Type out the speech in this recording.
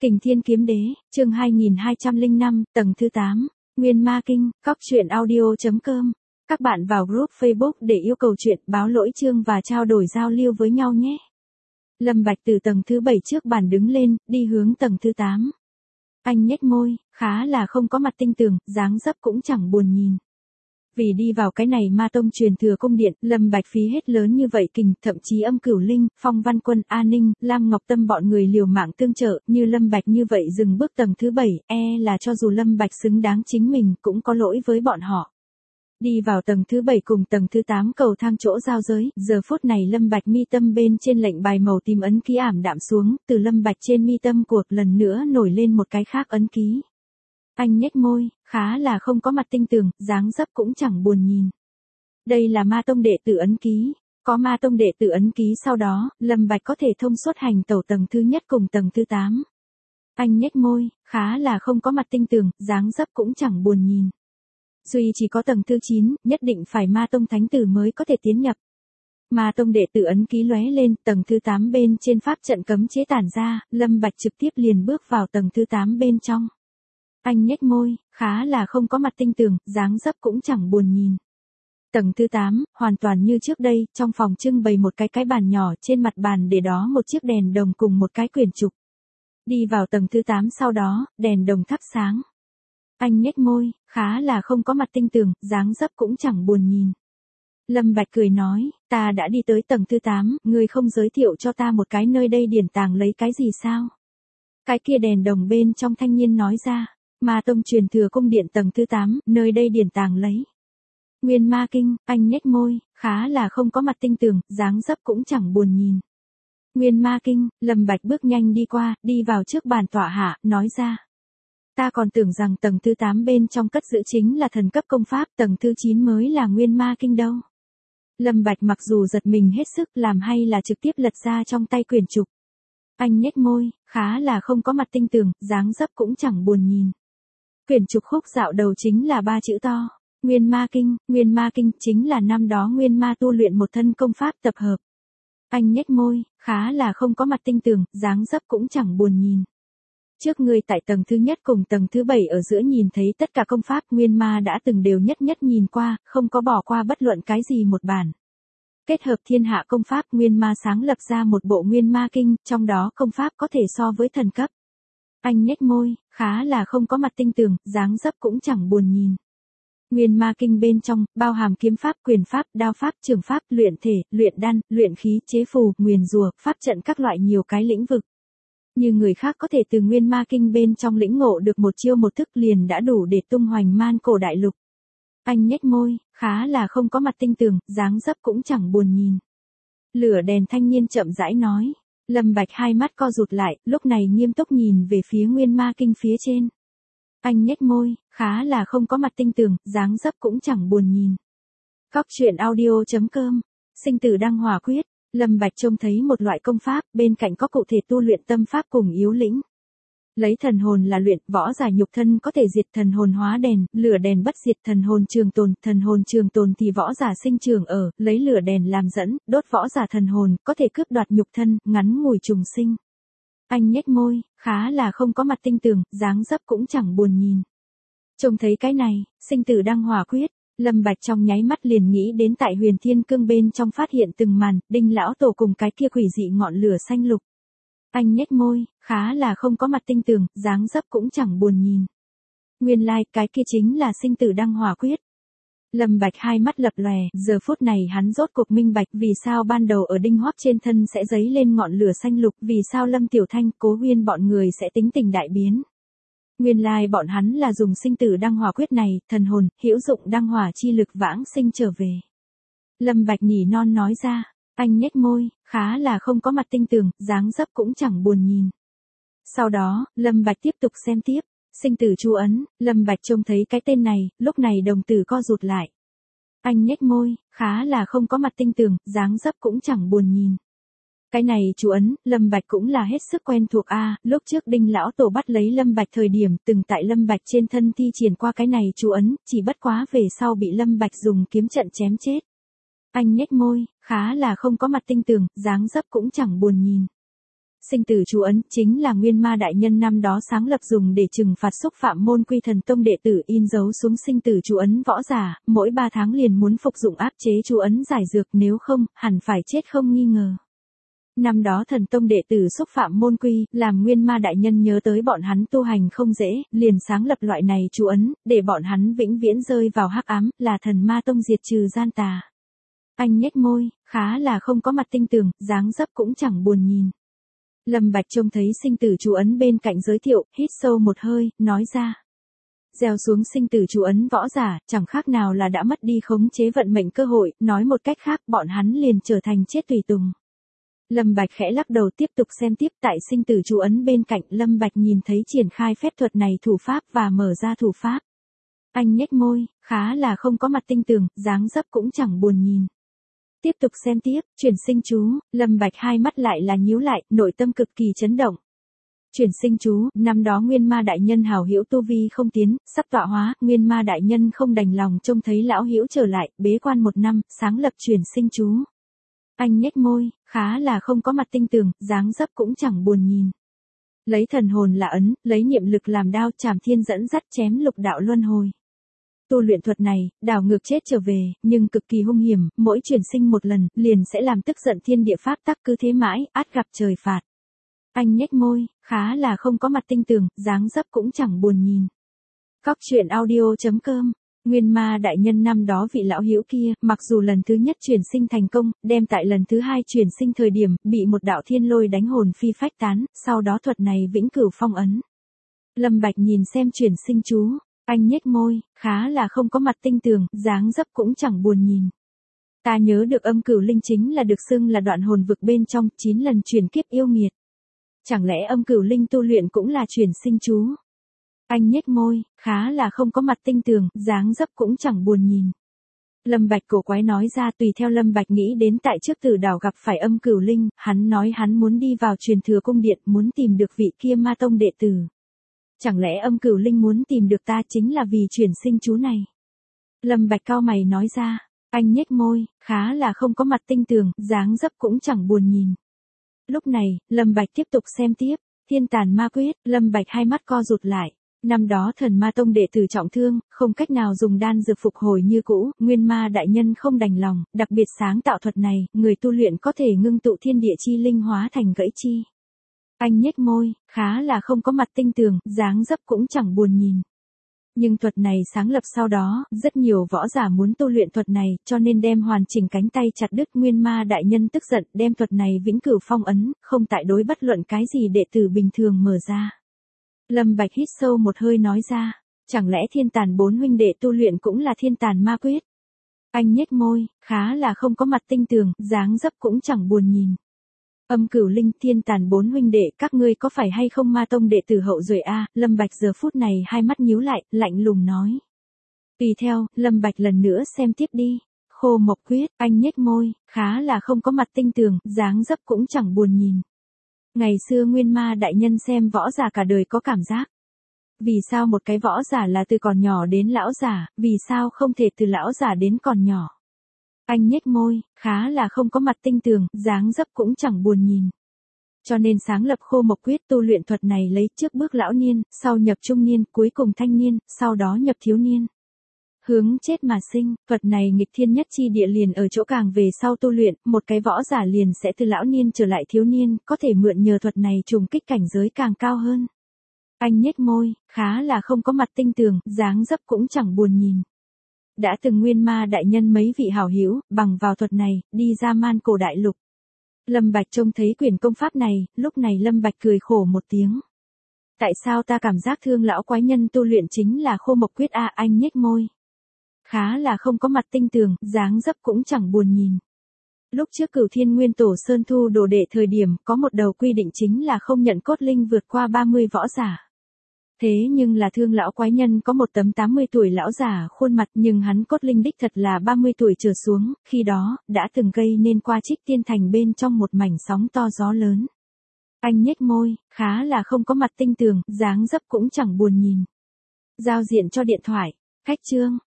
Kình Thiên Kiếm Đế, chương 2205, tầng thứ 8, Nguyên Ma Kinh, Cóc Truyện Audio.com. Các bạn vào group Facebook để yêu cầu chuyện, báo lỗi chương và trao đổi giao lưu với nhau nhé. Lâm Bạch từ tầng thứ 7 trước bàn đứng lên, đi hướng tầng thứ 8. Anh nhếch môi, khá là không có mặt tinh tường, dáng dấp cũng chẳng buồn nhìn. Vì đi vào cái này ma tông truyền thừa cung điện, Lâm Bạch phí hết lớn như vậy kình, thậm chí Âm Cửu Linh, Phong Văn Quân, A Ninh, Lam Ngọc Tâm bọn người liều mạng tương trợ, như Lâm Bạch như vậy dừng bước tầng thứ 7, là cho dù Lâm Bạch xứng đáng chính mình cũng có lỗi với bọn họ. Đi vào tầng thứ 7 cùng tầng thứ 8 cầu thang chỗ giao giới, giờ phút này Lâm Bạch mi tâm bên trên lệnh bài màu tím ấn ký ảm đạm xuống, từ Lâm Bạch trên mi tâm cuộc lần nữa nổi lên một cái khác ấn ký. Anh nhếch môi, khá là không có mặt tinh tường, dáng dấp cũng chẳng buồn nhìn. Đây là ma tông đệ tử ấn ký. Có ma tông đệ tử ấn ký sau đó, Lâm Bạch có thể thông suốt hành tẩu tầng thứ nhất cùng tầng thứ 8. Anh nhếch môi, khá là không có mặt tinh tường, dáng dấp cũng chẳng buồn nhìn. Duy chỉ có tầng thứ 9, nhất định phải ma tông thánh tử mới có thể tiến nhập. Ma tông đệ tử ấn ký lóe lên, tầng thứ 8 bên trên pháp trận cấm chế tản ra, Lâm Bạch trực tiếp liền bước vào tầng thứ 8 bên trong. Anh nhếch môi, khá là không có mặt tinh tường, dáng dấp cũng chẳng buồn nhìn. Tầng thứ 8, hoàn toàn như trước đây, trong phòng trưng bày một cái bàn nhỏ, trên mặt bàn để đó một chiếc đèn đồng cùng một cái quyển trục. Đi vào tầng thứ 8 sau đó, đèn đồng thắp sáng. Anh nhếch môi, khá là không có mặt tinh tường, dáng dấp cũng chẳng buồn nhìn. Lâm Bạch cười nói, ta đã đi tới tầng thứ 8, ngươi không giới thiệu cho ta một cái nơi đây điển tàng lấy cái gì sao? Cái kia đèn đồng bên trong thanh niên nói ra. Ma tông truyền thừa cung điện tầng thứ 8, nơi đây điển tàng lấy. Nguyên Ma Kinh, anh nhếch môi, khá là không có mặt tinh tường, dáng dấp cũng chẳng buồn nhìn. Nguyên Ma Kinh, Lâm Bạch bước nhanh đi qua, đi vào trước bàn tọa hạ, nói ra. Ta còn tưởng rằng tầng thứ 8 bên trong cất giữ chính là thần cấp công pháp, tầng thứ 9 mới là Nguyên Ma Kinh đâu. Lâm Bạch mặc dù giật mình hết sức làm hay là trực tiếp lật ra trong tay quyển trục. Anh nhếch môi, khá là không có mặt tinh tường, dáng dấp cũng chẳng buồn nhìn. Quyển trục khúc dạo đầu chính là 3 chữ to. Nguyên Ma Kinh chính là năm đó Nguyên Ma tu luyện một thân công pháp tập hợp. Anh nhếch môi, khá là không có mặt tinh tường, dáng dấp cũng chẳng buồn nhìn. Trước người tại tầng thứ nhất cùng tầng thứ 7 ở giữa nhìn thấy tất cả công pháp Nguyên Ma đã từng đều nhất nhất nhìn qua, không có bỏ qua bất luận cái gì một bản. Kết hợp thiên hạ công pháp Nguyên Ma sáng lập ra một bộ Nguyên Ma Kinh, trong đó công pháp có thể so với thần cấp. Anh nhếch môi, khá là không có mặt tinh tường, dáng dấp cũng chẳng buồn nhìn. Nguyên Ma Kinh bên trong, bao hàm kiếm pháp, quyền pháp, đao pháp, trường pháp, luyện thể, luyện đan, luyện khí, chế phù, nguyền rủa, pháp trận các loại nhiều cái lĩnh vực. Như người khác có thể từ Nguyên Ma Kinh bên trong lĩnh ngộ được một chiêu một thức liền đã đủ để tung hoành man cổ đại lục. Anh nhếch môi, khá là không có mặt tinh tường, dáng dấp cũng chẳng buồn nhìn. Lửa đèn thanh niên chậm rãi nói. Lâm Bạch hai mắt co rụt lại, lúc này nghiêm túc nhìn về phía Nguyên Ma Kinh phía trên. Anh nhếch môi, khá là không có mặt tinh tường, dáng dấp cũng chẳng buồn nhìn. Cóc Truyện Audio.com. Sinh tử đăng hỏa quyết. Lâm Bạch trông thấy một loại công pháp, bên cạnh có cụ thể tu luyện tâm pháp cùng yếu lĩnh. Lấy thần hồn là luyện, võ giả nhục thân có thể diệt thần hồn hóa đèn, lửa đèn bất diệt thần hồn trường tồn thì võ giả sinh trường ở, lấy lửa đèn làm dẫn, đốt võ giả thần hồn, có thể cướp đoạt nhục thân, ngắn ngủi trùng sinh. Anh nhếch môi, khá là không có mặt tinh tường, dáng dấp cũng chẳng buồn nhìn. Trông thấy cái này, sinh tử đăng hỏa quyết, Lâm Bạch trong nháy mắt liền nghĩ đến tại Huyền Thiên Cương bên trong phát hiện từng màn, Đinh lão tổ cùng cái kia quỷ dị ngọn lửa xanh lục. Anh nhếch môi, khá là không có mặt tinh tường, dáng dấp cũng chẳng buồn nhìn. Nguyên lai, cái kia chính là sinh tử đăng hỏa quyết. Lâm Bạch hai mắt lập lòe, giờ phút này hắn rốt cuộc minh bạch vì sao ban đầu ở Đinh Hoắc trên thân sẽ giấy lên ngọn lửa xanh lục, vì sao Lâm Tiểu Thanh, Cố Huyên bọn người sẽ tính tình đại biến. Nguyên lai bọn hắn là dùng sinh tử đăng hỏa quyết này, thần hồn, hữu dụng đăng hỏa chi lực vãng sinh trở về. Lâm Bạch nhỉ non nói ra. Anh nhếch môi, khá là không có mặt tinh tường, dáng dấp cũng chẳng buồn nhìn. Sau đó, Lâm Bạch tiếp tục xem tiếp. Sinh tử chú ấn, Lâm Bạch trông thấy cái tên này, lúc này đồng tử co rụt lại. Anh nhếch môi, khá là không có mặt tinh tường, dáng dấp cũng chẳng buồn nhìn. Cái này chú ấn, Lâm Bạch cũng là hết sức quen thuộc lúc trước Đinh lão tổ bắt lấy Lâm Bạch thời điểm, từng tại Lâm Bạch trên thân thi triển qua cái này chú ấn, chỉ bất quá về sau bị Lâm Bạch dùng kiếm trận chém chết. Anh nhếch môi, khá là không có mặt tinh tường, dáng dấp cũng chẳng buồn nhìn. Sinh tử chú ấn chính là Nguyên Ma đại nhân năm đó sáng lập dùng để trừng phạt xúc phạm môn Quy Thần Tông đệ tử, in dấu xuống sinh tử chú ấn võ giả, mỗi 3 tháng liền muốn phục dụng áp chế chú ấn giải dược, nếu không, hẳn phải chết không nghi ngờ. Năm đó Thần Tông đệ tử xúc phạm môn quy, làm Nguyên Ma đại nhân nhớ tới bọn hắn tu hành không dễ, liền sáng lập loại này chú ấn, để bọn hắn vĩnh viễn rơi vào hắc ám, là Thần Ma Tông diệt trừ gian tà. Anh nhếch môi, khá là không có mặt tinh tường, dáng dấp cũng chẳng buồn nhìn. Lâm Bạch trông thấy sinh tử chú ấn bên cạnh giới thiệu, hít sâu một hơi, nói ra. Gieo xuống sinh tử chú ấn võ giả, chẳng khác nào là đã mất đi khống chế vận mệnh cơ hội, nói một cách khác, bọn hắn liền trở thành chết tùy tùng. Lâm Bạch khẽ lắc đầu tiếp tục xem tiếp, tại sinh tử chú ấn bên cạnh, Lâm Bạch nhìn thấy triển khai phép thuật này thủ pháp và mở ra thủ pháp. Anh nhếch môi, khá là không có mặt tinh tường, dáng dấp cũng chẳng buồn nhìn. Tiếp tục xem tiếp, chuyển sinh chú, Lâm Bạch hai mắt lại là nhíu lại, nội tâm cực kỳ chấn động. Chuyển sinh chú, năm đó Nguyên Ma đại nhân hảo hữu tu vi không tiến, sắp tọa hóa, Nguyên Ma đại nhân không đành lòng trông thấy lão hữu trở lại, bế quan 1 năm, sáng lập chuyển sinh chú. Anh nhếch môi, khá là không có mặt tinh tường, dáng dấp cũng chẳng buồn nhìn. Lấy thần hồn là ấn, lấy niệm lực làm đao, Trảm Thiên dẫn dắt chém lục đạo luân hồi. Tu luyện thuật này, đảo ngược chết trở về, nhưng cực kỳ hung hiểm, mỗi chuyển sinh 1 lần, liền sẽ làm tức giận thiên địa pháp tắc, cứ thế mãi, át gặp trời phạt. Anh nhếch môi, khá là không có mặt tinh tường, dáng dấp cũng chẳng buồn nhìn. Cóc truyện audio.com. Nguyên Ma đại nhân năm đó vị lão hữu kia, mặc dù lần thứ nhất chuyển sinh thành công, đem tại lần thứ 2 chuyển sinh thời điểm, bị một đạo thiên lôi đánh hồn phi phách tán, sau đó thuật này vĩnh cửu phong ấn. Lâm Bạch nhìn xem chuyển sinh chú, anh nhếch môi, khá là không có mặt tinh tường, dáng dấp cũng chẳng buồn nhìn. Ta nhớ được Âm Cửu Linh chính là được xưng là đoạn hồn vực bên trong 9 lần chuyển kiếp yêu nghiệt. Chẳng lẽ Âm Cửu Linh tu luyện cũng là chuyển sinh chú? Anh nhếch môi, khá là không có mặt tinh tường, dáng dấp cũng chẳng buồn nhìn. Lâm Bạch cổ quái nói ra, tùy theo Lâm Bạch nghĩ đến tại trước Tử Đảo gặp phải Âm Cửu Linh, hắn nói hắn muốn đi vào truyền thừa cung điện, muốn tìm được vị kia Ma Tông đệ tử. Chẳng lẽ Âm Cửu Linh muốn tìm được ta chính là vì chuyển sinh chú này? Lâm Bạch cau mày nói ra, anh nhếch môi, khá là không có mặt tinh tường, dáng dấp cũng chẳng buồn nhìn. Lúc này, Lâm Bạch tiếp tục xem tiếp, Thiên Tàn Ma Quyết, Lâm Bạch hai mắt co rụt lại. Năm đó Thần Ma Tông đệ tử trọng thương, không cách nào dùng đan dược phục hồi như cũ, Nguyên Ma đại nhân không đành lòng, đặc biệt sáng tạo thuật này, người tu luyện có thể ngưng tụ thiên địa chi linh hóa thành gãy chi. Anh nhếch môi, khá là không có mặt tinh tường, dáng dấp cũng chẳng buồn nhìn. Nhưng thuật này sáng lập sau đó, rất nhiều võ giả muốn tu luyện thuật này, cho nên đem hoàn chỉnh cánh tay chặt đứt. Nguyên Ma đại nhân tức giận, đem thuật này vĩnh cửu phong ấn, không tại đối bất luận cái gì đệ tử bình thường mở ra. Lâm Bạch hít sâu một hơi nói ra, chẳng lẽ Thiên Tàn 4 huynh đệ tu luyện cũng là Thiên Tàn Ma Quyết? Anh nhếch môi, khá là không có mặt tinh tường, dáng dấp cũng chẳng buồn nhìn. Âm Cửu Linh, Thiên Tàn 4 huynh đệ, các ngươi có phải hay không Ma Tông đệ tử hậu duệ a? Lâm Bạch giờ phút này hai mắt nhíu lại, lạnh lùng nói. Tùy theo, Lâm Bạch lần nữa xem tiếp đi. Khô Mộc Quyết, anh nhếch môi, khá là không có mặt tinh tường, dáng dấp cũng chẳng buồn nhìn. Ngày xưa Nguyên Ma đại nhân xem võ giả cả đời có cảm giác. Vì sao một cái võ giả là từ còn nhỏ đến lão giả, vì sao không thể từ lão giả đến còn nhỏ? Anh nhếch môi, khá là không có mặt tinh tường, dáng dấp cũng chẳng buồn nhìn. Cho nên sáng lập Khô Mộc Quyết, tu luyện thuật này lấy trước bước lão niên, sau nhập trung niên, cuối cùng thanh niên, sau đó nhập thiếu niên. Hướng chết mà sinh, thuật này nghịch thiên nhất chi địa liền ở chỗ càng về sau tu luyện, một cái võ giả liền sẽ từ lão niên trở lại thiếu niên, có thể mượn nhờ thuật này trùng kích cảnh giới càng cao hơn. Anh nhếch môi, khá là không có mặt tinh tường, dáng dấp cũng chẳng buồn nhìn. Đã từng Nguyên Ma đại nhân mấy vị hảo hữu, bằng vào thuật này, đi ra Man Cổ đại lục. Lâm Bạch trông thấy quyển công pháp này, lúc này Lâm Bạch cười khổ một tiếng. Tại sao ta cảm giác Thương lão quái nhân tu luyện chính là Khô Mộc Quyết a? Anh nhếch môi, khá là không có mặt tinh tường, dáng dấp cũng chẳng buồn nhìn. Lúc trước Cửu Thiên Nguyên Tổ Sơn thu đồ đệ thời điểm, có một đầu quy định chính là không nhận cốt linh vượt qua 30 võ giả. Thế nhưng là Thương lão quái nhân có một tấm 80 tuổi lão giả khuôn mặt, nhưng hắn cốt linh đích thật là 30 tuổi trở xuống, khi đó, đã từng gây nên qua Trích Tiên Thành bên trong một mảnh sóng to gió lớn. Anh nhếch môi, khá là không có mặt tinh tường, dáng dấp cũng chẳng buồn nhìn. Giao diện cho điện thoại. Khách chương,